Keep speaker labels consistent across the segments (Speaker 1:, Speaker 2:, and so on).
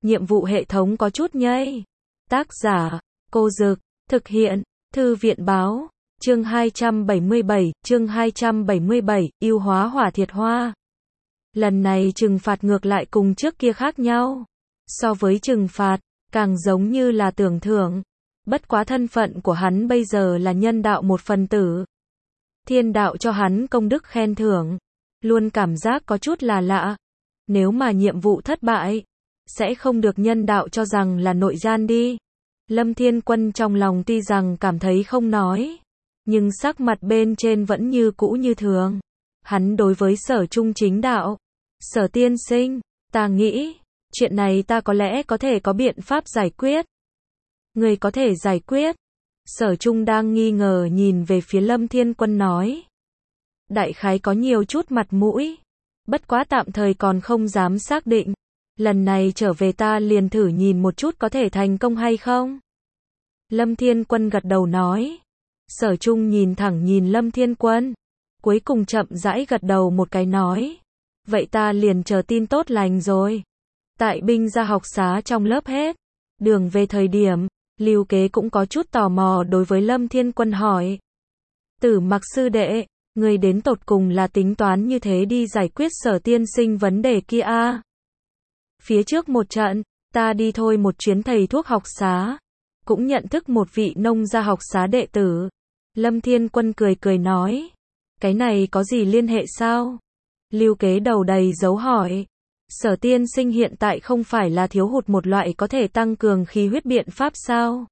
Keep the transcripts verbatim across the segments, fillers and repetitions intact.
Speaker 1: nhiệm vụ hệ thống có chút nhây. Tác giả, Cô Dực, thực hiện, Thư viện Báo, chương hai trăm bảy mươi bảy, chương hai trăm bảy mươi bảy, ưu hóa hỏa thiệt hoa. Lần này trừng phạt ngược lại cùng trước kia khác nhau. So với trừng phạt, càng giống như là tưởng thưởng. Bất quá thân phận của hắn bây giờ là nhân đạo một phần tử. Thiên đạo cho hắn công đức khen thưởng. Luôn cảm giác có chút là lạ. Nếu mà nhiệm vụ thất bại, sẽ không được nhân đạo cho rằng là nội gian đi. Lâm Thiên Quân trong lòng tuy rằng cảm thấy không nói, nhưng sắc mặt bên trên vẫn như cũ như thường. Hắn đối với Sở Trung chính đạo. Sở tiên sinh, ta nghĩ, chuyện này ta có lẽ có thể có biện pháp giải quyết. Người có thể giải quyết. Sở Trung đang nghi ngờ nhìn về phía Lâm Thiên Quân nói. Đại khái có nhiều chút mặt mũi. Bất quá tạm thời còn không dám xác định. Lần này trở về ta liền thử nhìn một chút có thể thành công hay không. Lâm Thiên Quân gật đầu nói. Sở Trung nhìn thẳng nhìn Lâm Thiên Quân. Cuối cùng chậm rãi gật đầu một cái nói. Vậy ta liền chờ tin tốt lành rồi. Tại binh gia học xá trong lớp hết. Đường về thời điểm, Lưu Kế cũng có chút tò mò đối với Lâm Thiên Quân hỏi. Tử Mặc sư đệ, người đến tột cùng là tính toán như thế đi giải quyết Sở tiên sinh vấn đề kia a? À? Phía trước một trận, ta đi thôi một chuyến thầy thuốc học xá. Cũng nhận thức một vị nông gia học xá đệ tử. Lâm Thiên Quân cười cười nói. Cái này có gì liên hệ sao? Lưu Kế đầu đầy dấu hỏi. Sở tiên sinh hiện tại không phải là thiếu hụt một loại có thể tăng cường khí huyết biện pháp sao?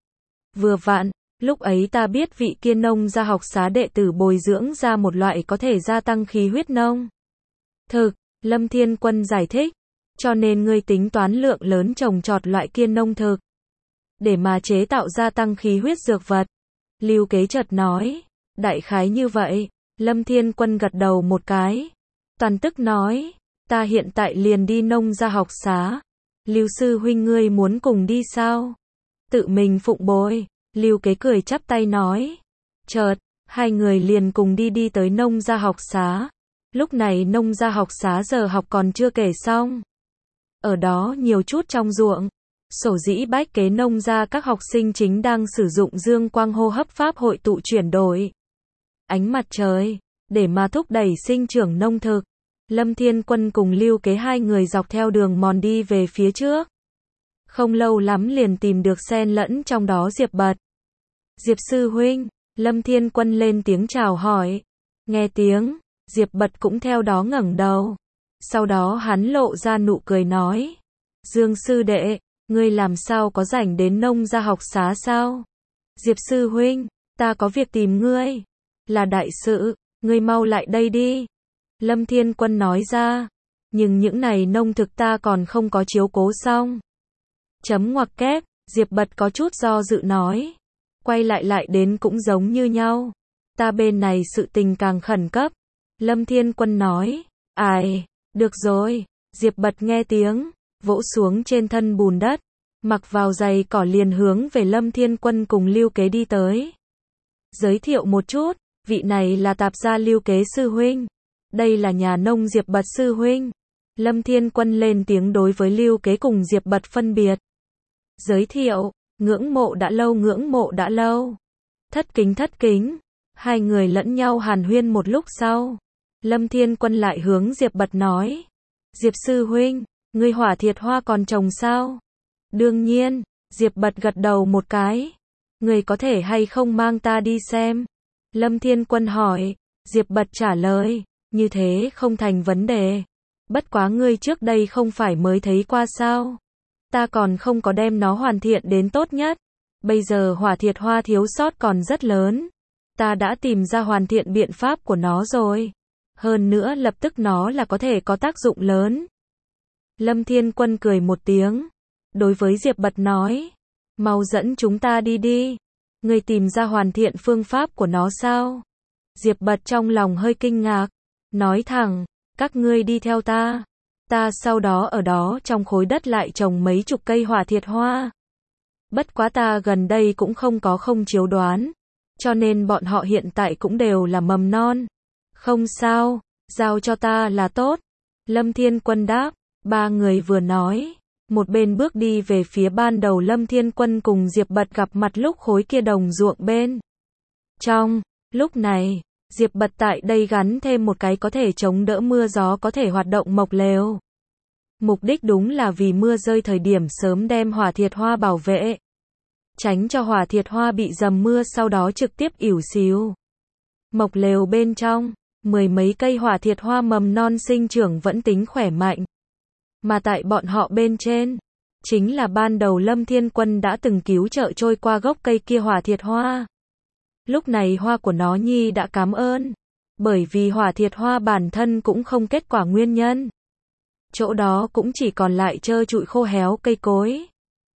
Speaker 1: Vừa vặn, lúc ấy ta biết vị kia nông gia học xá đệ tử bồi dưỡng ra một loại có thể gia tăng khí huyết nông. Thực, Lâm Thiên Quân giải thích. Cho nên ngươi tính toán lượng lớn trồng trọt loại kia nông thực. Để mà chế tạo gia tăng khí huyết dược vật. Lưu Kế chợt nói. Đại khái như vậy. Lâm Thiên Quân gật đầu một cái. Toàn tức nói. Ta hiện tại liền đi nông gia học xá. Lưu sư huynh ngươi muốn cùng đi sao? Tự mình phụng bồi. Lưu Kế cười chắp tay nói. Chợt, hai người liền cùng đi đi tới nông gia học xá. Lúc này nông gia học xá giờ học còn chưa kể xong. Ở đó nhiều chút trong ruộng. Sổ dĩ bách kế nông gia các học sinh chính đang sử dụng dương quang hô hấp pháp hội tụ chuyển đổi ánh mặt trời, để mà thúc đẩy sinh trưởng nông thực. Lâm Thiên Quân cùng Lưu Kế hai người dọc theo đường mòn đi về phía trước. Không lâu lắm liền tìm được xen lẫn trong đó Diệp Bật. Diệp sư huynh, Lâm Thiên Quân lên tiếng chào hỏi. Nghe tiếng, Diệp Bật cũng theo đó ngẩng đầu. Sau đó hắn lộ ra nụ cười nói. Dương sư đệ, ngươi làm sao có rảnh đến nông gia học xá sao? Diệp sư huynh, ta có việc tìm ngươi. Là đại sự, ngươi mau lại đây đi. Lâm Thiên Quân nói ra. Nhưng những này nông thực ta còn không có chiếu cố xong. Chấm ngoặc kép, Diệp Bật có chút do dự nói. Quay lại lại đến cũng giống như nhau. Ta bên này sự tình càng khẩn cấp. Lâm Thiên Quân nói. Ai, được rồi. Diệp Bật nghe tiếng, vỗ xuống trên thân bùn đất. Mặc vào giày cỏ liền hướng về Lâm Thiên Quân cùng Lưu Kế đi tới. Giới thiệu một chút, vị này là tạp gia Lưu Kế sư huynh. Đây là nhà nông Diệp Bật sư huynh. Lâm Thiên Quân lên tiếng đối với Lưu Kế cùng Diệp Bật phân biệt. Giới thiệu, ngưỡng mộ đã lâu ngưỡng mộ đã lâu. Thất kính thất kính. Hai người lẫn nhau hàn huyên một lúc sau. Lâm Thiên Quân lại hướng Diệp Bật nói. Diệp sư huynh, ngươi hỏa thiệt hoa còn trồng sao? Đương nhiên, Diệp Bật gật đầu một cái. Ngươi có thể hay không mang ta đi xem? Lâm Thiên Quân hỏi. Diệp Bật trả lời. Như thế không thành vấn đề. Bất quá ngươi trước đây không phải mới thấy qua sao? Ta còn không có đem nó hoàn thiện đến tốt nhất. Bây giờ hỏa thiệt hoa thiếu sót còn rất lớn. Ta đã tìm ra hoàn thiện biện pháp của nó rồi. Hơn nữa lập tức nó là có thể có tác dụng lớn. Lâm Thiên Quân cười một tiếng. Đối với Diệp Bật nói. Mau dẫn chúng ta đi đi. Ngươi tìm ra hoàn thiện phương pháp của nó sao? Diệp Bật trong lòng hơi kinh ngạc. Nói thẳng, các ngươi đi theo ta. Ta sau đó ở đó trong khối đất lại trồng mấy chục cây hỏa thiệt hoa. Bất quá ta gần đây cũng không có không chiếu đoán. Cho nên bọn họ hiện tại cũng đều là mầm non. Không sao, giao cho ta là tốt. Lâm Thiên Quân đáp. Ba người vừa nói, một bên bước đi về phía ban đầu Lâm Thiên Quân cùng Diệp Bật gặp mặt lúc khối kia đồng ruộng bên trong. Lúc này, Diệp Bật tại đây gắn thêm một cái có thể chống đỡ mưa gió có thể hoạt động mộc lều. Mục đích đúng là vì mưa rơi thời điểm sớm đem hỏa thiệt hoa bảo vệ. Tránh cho hỏa thiệt hoa bị dầm mưa sau đó trực tiếp ỉu xìu. Mộc lều bên trong, mười mấy cây hỏa thiệt hoa mầm non sinh trưởng vẫn tính khỏe mạnh. Mà tại bọn họ bên trên, chính là ban đầu Lâm Thiên Quân đã từng cứu trợ trôi qua gốc cây kia hỏa thiệt hoa. Lúc này hoa của nó nhi đã cảm ơn, bởi vì hỏa thiệt hoa bản thân cũng không kết quả nguyên nhân. Chỗ đó cũng chỉ còn lại trơ trụi khô héo cây cối.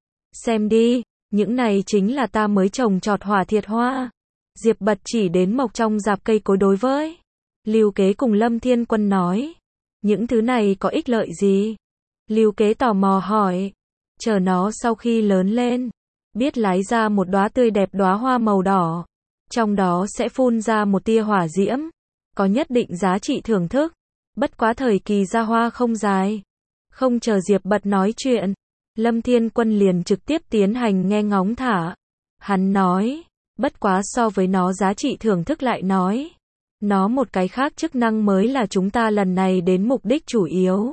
Speaker 1: Xem đi, những này chính là ta mới trồng trọt hỏa thiệt hoa. Diệp Bật chỉ đến mộc trong rạp cây cối đối với Lưu Kế cùng Lâm Thiên Quân nói. Những thứ này có ích lợi gì? Lưu Kế tò mò hỏi. Chờ nó sau khi lớn lên, biết lái ra một đóa tươi đẹp đóa hoa màu đỏ. Trong đó sẽ phun ra một tia hỏa diễm, có nhất định giá trị thưởng thức. Bất quá thời kỳ ra hoa không dài. Không chờ Diệp Bật nói chuyện, Lâm Thiên Quân liền trực tiếp tiến hành nghe ngóng thả. Hắn nói, bất quá so với nó giá trị thưởng thức lại nói. Nó một cái khác chức năng mới là chúng ta lần này đến mục đích chủ yếu.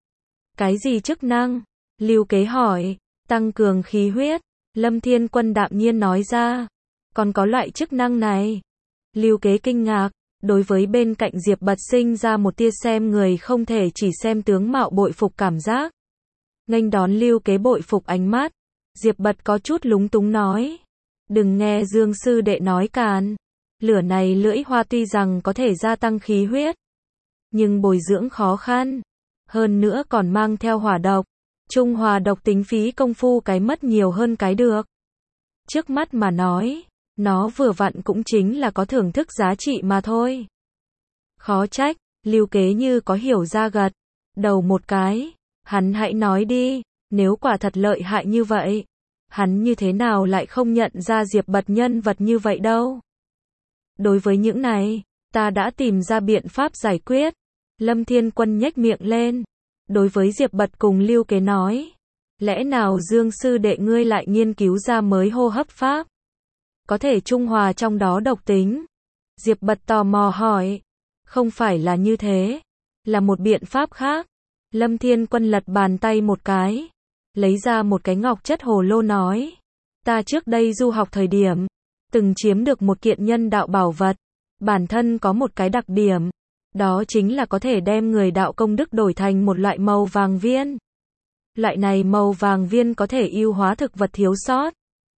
Speaker 1: Cái gì chức năng? Lưu Kế hỏi. Tăng cường khí huyết. Lâm Thiên Quân đạm nhiên nói ra. Còn có loại chức năng này? Lưu Kế kinh ngạc. Đối với bên cạnh Diệp Bật sinh ra một tia xem người không thể chỉ xem tướng mạo bội phục cảm giác. Nghênh đón Lưu Kế bội phục ánh mắt. Diệp Bật có chút lúng túng nói. Đừng nghe Dương sư đệ nói càn. Lửa này lưỡi hoa tuy rằng có thể gia tăng khí huyết, nhưng bồi dưỡng khó khăn. Hơn nữa còn mang theo hỏa độc. Trung hòa độc tính phí công phu cái mất nhiều hơn cái được. Trước mắt mà nói, nó vừa vặn cũng chính là có thưởng thức giá trị mà thôi. Khó trách, Lưu Kế như có hiểu ra gật đầu một cái. Hắn hãy nói đi, nếu quả thật lợi hại như vậy, hắn như thế nào lại không nhận ra Diệp Bật nhân vật như vậy đâu. Đối với những này, ta đã tìm ra biện pháp giải quyết. Lâm Thiên Quân nhếch miệng lên. Đối với Diệp Bật cùng Lưu Kế nói. Lẽ nào Dương sư đệ ngươi lại nghiên cứu ra mới hô hấp pháp? Có thể trung hòa trong đó độc tính. Diệp Bật tò mò hỏi. Không phải là như thế. Là một biện pháp khác. Lâm Thiên Quân lật bàn tay một cái. Lấy ra một cái ngọc chất hồ lô nói. Ta trước đây du học thời điểm. Từng chiếm được một kiện nhân đạo bảo vật. Bản thân có một cái đặc điểm. Đó chính là có thể đem người đạo công đức đổi thành một loại màu vàng viên. Loại này màu vàng viên có thể ưu hóa thực vật thiếu sót.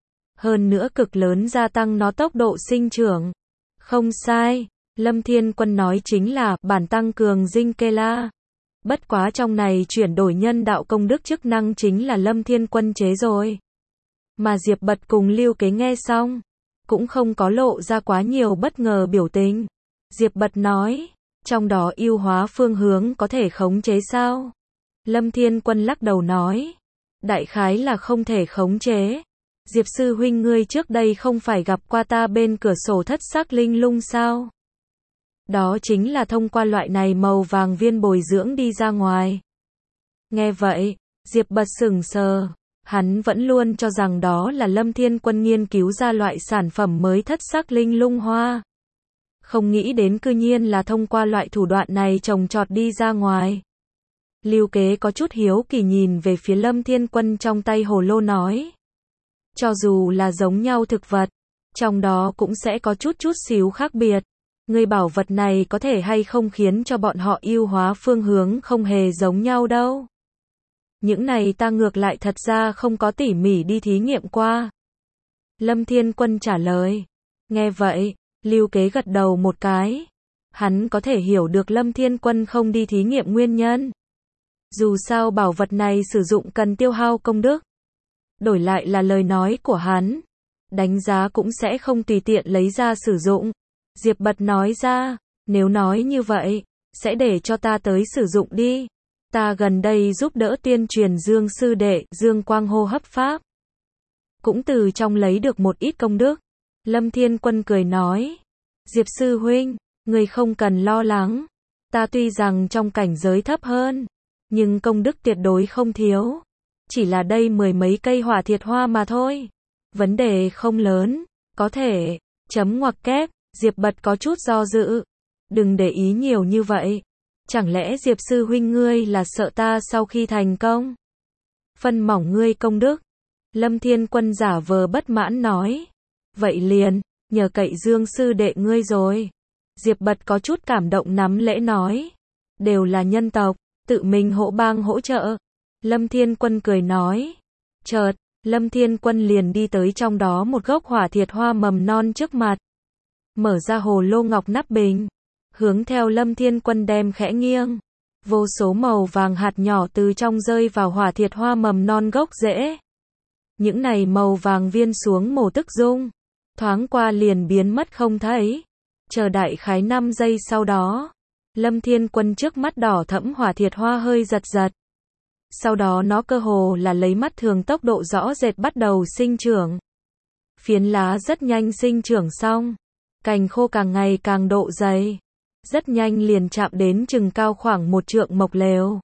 Speaker 1: Hơn nữa cực lớn gia tăng nó tốc độ sinh trưởng. Không sai, Lâm Thiên Quân nói chính là bản tăng cường dinh kê la. Bất quá trong này chuyển đổi nhân đạo công đức chức năng chính là Lâm Thiên Quân chế rồi. Mà Diệp Bật cùng Lưu Kế nghe xong, cũng không có lộ ra quá nhiều bất ngờ biểu tình. Diệp Bật nói, trong đó ưu hóa phương hướng có thể khống chế sao? Lâm Thiên Quân lắc đầu nói, đại khái là không thể khống chế. Diệp sư huynh ngươi trước đây không phải gặp qua ta bên cửa sổ thất sắc linh lung sao? Đó chính là thông qua loại này màu vàng viên bồi dưỡng đi ra ngoài. Nghe vậy, Diệp Bật sững sờ. Hắn vẫn luôn cho rằng đó là Lâm Thiên Quân nghiên cứu ra loại sản phẩm mới thất sắc linh lung hoa. Không nghĩ đến cư nhiên là thông qua loại thủ đoạn này trồng trọt đi ra ngoài. Lưu Kế có chút hiếu kỳ nhìn về phía Lâm Thiên Quân trong tay hồ lô nói. Cho dù là giống nhau thực vật, trong đó cũng sẽ có chút chút xíu khác biệt. Người bảo vật này có thể hay không khiến cho bọn họ ưu hóa phương hướng không hề giống nhau đâu. Những này ta ngược lại thật ra không có tỉ mỉ đi thí nghiệm qua. Lâm Thiên Quân trả lời. Nghe vậy, Lưu Kế gật đầu một cái. Hắn có thể hiểu được Lâm Thiên Quân không đi thí nghiệm nguyên nhân. Dù sao bảo vật này sử dụng cần tiêu hao công đức. Đổi lại là lời nói của hắn. Đánh giá cũng sẽ không tùy tiện lấy ra sử dụng. Diệp Bật nói ra, nếu nói như vậy, sẽ để cho ta tới sử dụng đi. Ta gần đây giúp đỡ tuyên truyền Dương sư đệ, Dương Quang hô hấp pháp. Cũng từ trong lấy được một ít công đức. Lâm Thiên Quân cười nói. Diệp sư huynh, người không cần lo lắng. Ta tuy rằng trong cảnh giới thấp hơn, nhưng công đức tuyệt đối không thiếu. Chỉ là đây mười mấy cây hỏa thiệt hoa mà thôi. Vấn đề không lớn, có thể, chấm ngoặc kép, Diệp Bật có chút do dự. Đừng để ý nhiều như vậy. Chẳng lẽ Diệp sư huynh ngươi là sợ ta sau khi thành công phân mỏng ngươi công đức? Lâm Thiên Quân giả vờ bất mãn nói. Vậy liền, nhờ cậy Dương sư đệ ngươi rồi. Diệp Bật có chút cảm động nắm lễ nói. Đều là nhân tộc, tự mình hỗ bang hỗ trợ. Lâm Thiên Quân cười nói. Chợt, Lâm Thiên Quân liền đi tới trong đó một gốc hỏa thiệt hoa mầm non trước mặt. Mở ra hồ lô ngọc nắp bình. Hướng theo Lâm Thiên Quân đem khẽ nghiêng. Vô số màu vàng hạt nhỏ từ trong rơi vào hỏa thiệt hoa mầm non gốc rễ. Những này màu vàng viên xuống màu tức dung. Thoáng qua liền biến mất không thấy. Chờ đại khái năm giây sau đó. Lâm Thiên Quân trước mắt đỏ thẫm hỏa thiệt hoa hơi giật giật. Sau đó nó cơ hồ là lấy mắt thường tốc độ rõ rệt bắt đầu sinh trưởng. Phiến lá rất nhanh sinh trưởng xong. Cành khô càng ngày càng độ dày. Rất nhanh liền chạm đến chừng cao khoảng một trượng mộc lều.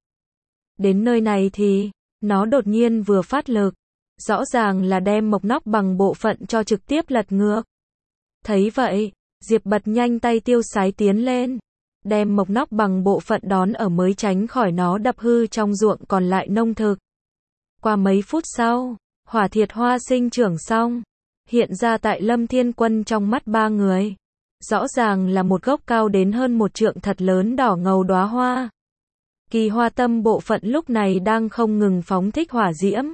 Speaker 1: Đến nơi này thì, nó đột nhiên vừa phát lực. Rõ ràng là đem mộc nóc bằng bộ phận cho trực tiếp lật ngược. Thấy vậy, Diệp Bật nhanh tay tiêu sái tiến lên. Đem mộc nóc bằng bộ phận đón ở mới tránh khỏi nó đập hư trong ruộng còn lại nông thực. Qua mấy phút sau, hỏa thiệt hoa sinh trưởng xong. Hiện ra tại Lâm Thiên Quân trong mắt ba người. Rõ ràng là một gốc cao đến hơn một trượng thật lớn đỏ ngầu đóa hoa. Kỳ hoa tâm bộ phận lúc này đang không ngừng phóng thích hỏa diễm.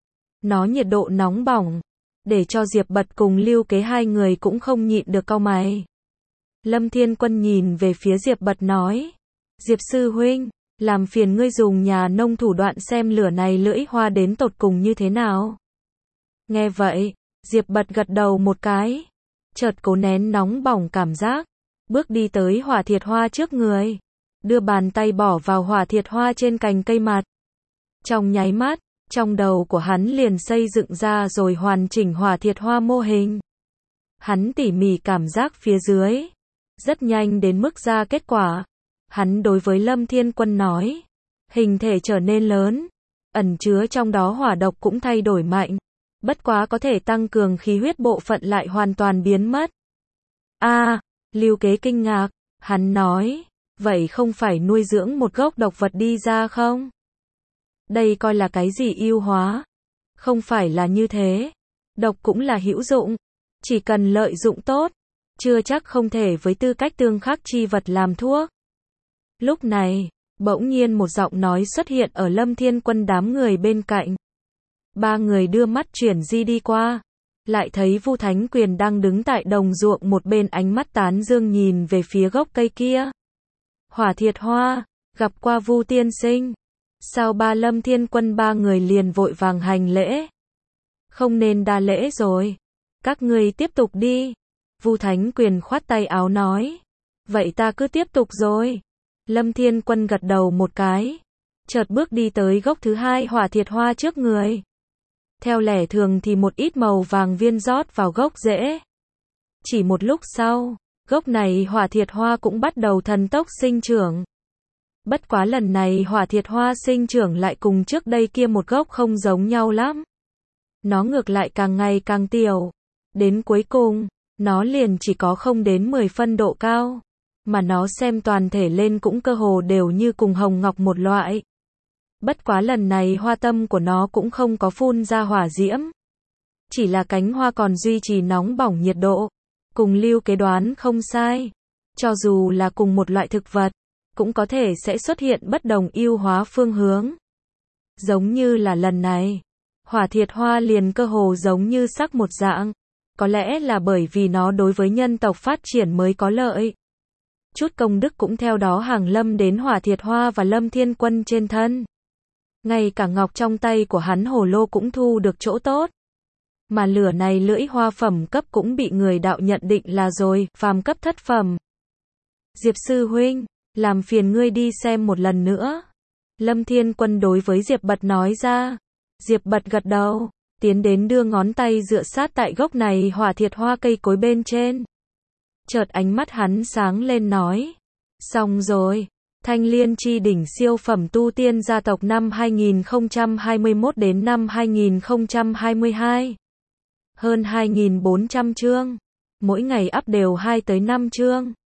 Speaker 1: Nó nhiệt độ nóng bỏng, để cho Diệp Bật cùng Lưu Kế hai người cũng không nhịn được cau mày. Lâm Thiên Quân nhìn về phía Diệp Bật nói. Diệp sư huynh, làm phiền ngươi dùng nhà nông thủ đoạn xem lửa này lưỡi hoa đến tột cùng như thế nào. Nghe vậy, Diệp Bật gật đầu một cái. Chợt cố nén nóng bỏng cảm giác. Bước đi tới hỏa thiệt hoa trước người. Đưa bàn tay bỏ vào hỏa thiệt hoa trên cành cây mặt. Trong nháy mắt, trong đầu của hắn liền xây dựng ra rồi hoàn chỉnh hỏa thiệt hoa mô hình. Hắn tỉ mỉ cảm giác phía dưới. Rất nhanh đến mức ra kết quả. Hắn đối với Lâm Thiên Quân nói. Hình thể trở nên lớn. Ẩn chứa trong đó hỏa độc cũng thay đổi mạnh. Bất quá có thể tăng cường khí huyết bộ phận lại hoàn toàn biến mất. A, à, Lưu Kế kinh ngạc. Hắn nói. Vậy không phải nuôi dưỡng một gốc độc vật đi ra không? Đây coi là cái gì yêu hóa? Không phải là như thế. Độc cũng là hữu dụng. Chỉ cần lợi dụng tốt. Chưa chắc không thể với tư cách tương khắc chi vật làm thuốc. Lúc này, bỗng nhiên một giọng nói xuất hiện ở Lâm Thiên Quân đám người bên cạnh. Ba người đưa mắt chuyển di đi qua. Lại thấy Vu Thánh Quyền đang đứng tại đồng ruộng một bên ánh mắt tán dương nhìn về phía gốc cây kia. Hỏa thiệt hoa, gặp qua Vu tiên sinh. Sau ba Lâm Thiên Quân ba người liền vội vàng hành lễ. Không nên đa lễ rồi. Các ngươi tiếp tục đi. Vu Thánh Quyền khoát tay áo nói. Vậy ta cứ tiếp tục rồi. Lâm Thiên Quân gật đầu một cái. Chợt bước đi tới gốc thứ hai hỏa thiệt hoa trước người. Theo lẽ thường thì một ít màu vàng viên rót vào gốc rễ. Chỉ một lúc sau, gốc này hỏa thiệt hoa cũng bắt đầu thần tốc sinh trưởng. Bất quá lần này hỏa thiệt hoa sinh trưởng lại cùng trước đây kia một gốc không giống nhau lắm. Nó ngược lại càng ngày càng tiểu. Đến cuối cùng, nó liền chỉ có không đến mười phân độ cao. Mà nó xem toàn thể lên cũng cơ hồ đều như cùng hồng ngọc một loại. Bất quá lần này hoa tâm của nó cũng không có phun ra hỏa diễm. Chỉ là cánh hoa còn duy trì nóng bỏng nhiệt độ. Cùng Lưu Kế đoán không sai. Cho dù là cùng một loại thực vật, cũng có thể sẽ xuất hiện bất đồng yêu hóa phương hướng. Giống như là lần này, hỏa thiệt hoa liền cơ hồ giống như sắc một dạng. Có lẽ là bởi vì nó đối với nhân tộc phát triển mới có lợi. Chút công đức cũng theo đó hàng lâm đến hỏa thiệt hoa và Lâm Thiên Quân trên thân. Ngay cả ngọc trong tay của hắn hồ lô cũng thu được chỗ tốt. Mà lửa này lưỡi hoa phẩm cấp cũng bị người đạo nhận định là rồi, phàm cấp thất phẩm. Diệp sư huynh, làm phiền ngươi đi xem một lần nữa. Lâm Thiên Quân đối với Diệp Bật nói ra. Diệp Bật gật đầu, tiến đến đưa ngón tay dựa sát tại gốc này hỏa thiệt hoa cây cối bên trên. Chợt ánh mắt hắn sáng lên nói. Xong rồi, Thanh Liên chi đỉnh siêu phẩm tu tiên gia tộc năm hai nghìn không trăm hai mươi mốt đến năm hai nghìn không trăm hai mươi hai. Hơn hai nghìn bốn trăm chương. Mỗi ngày up đều hai tới năm chương.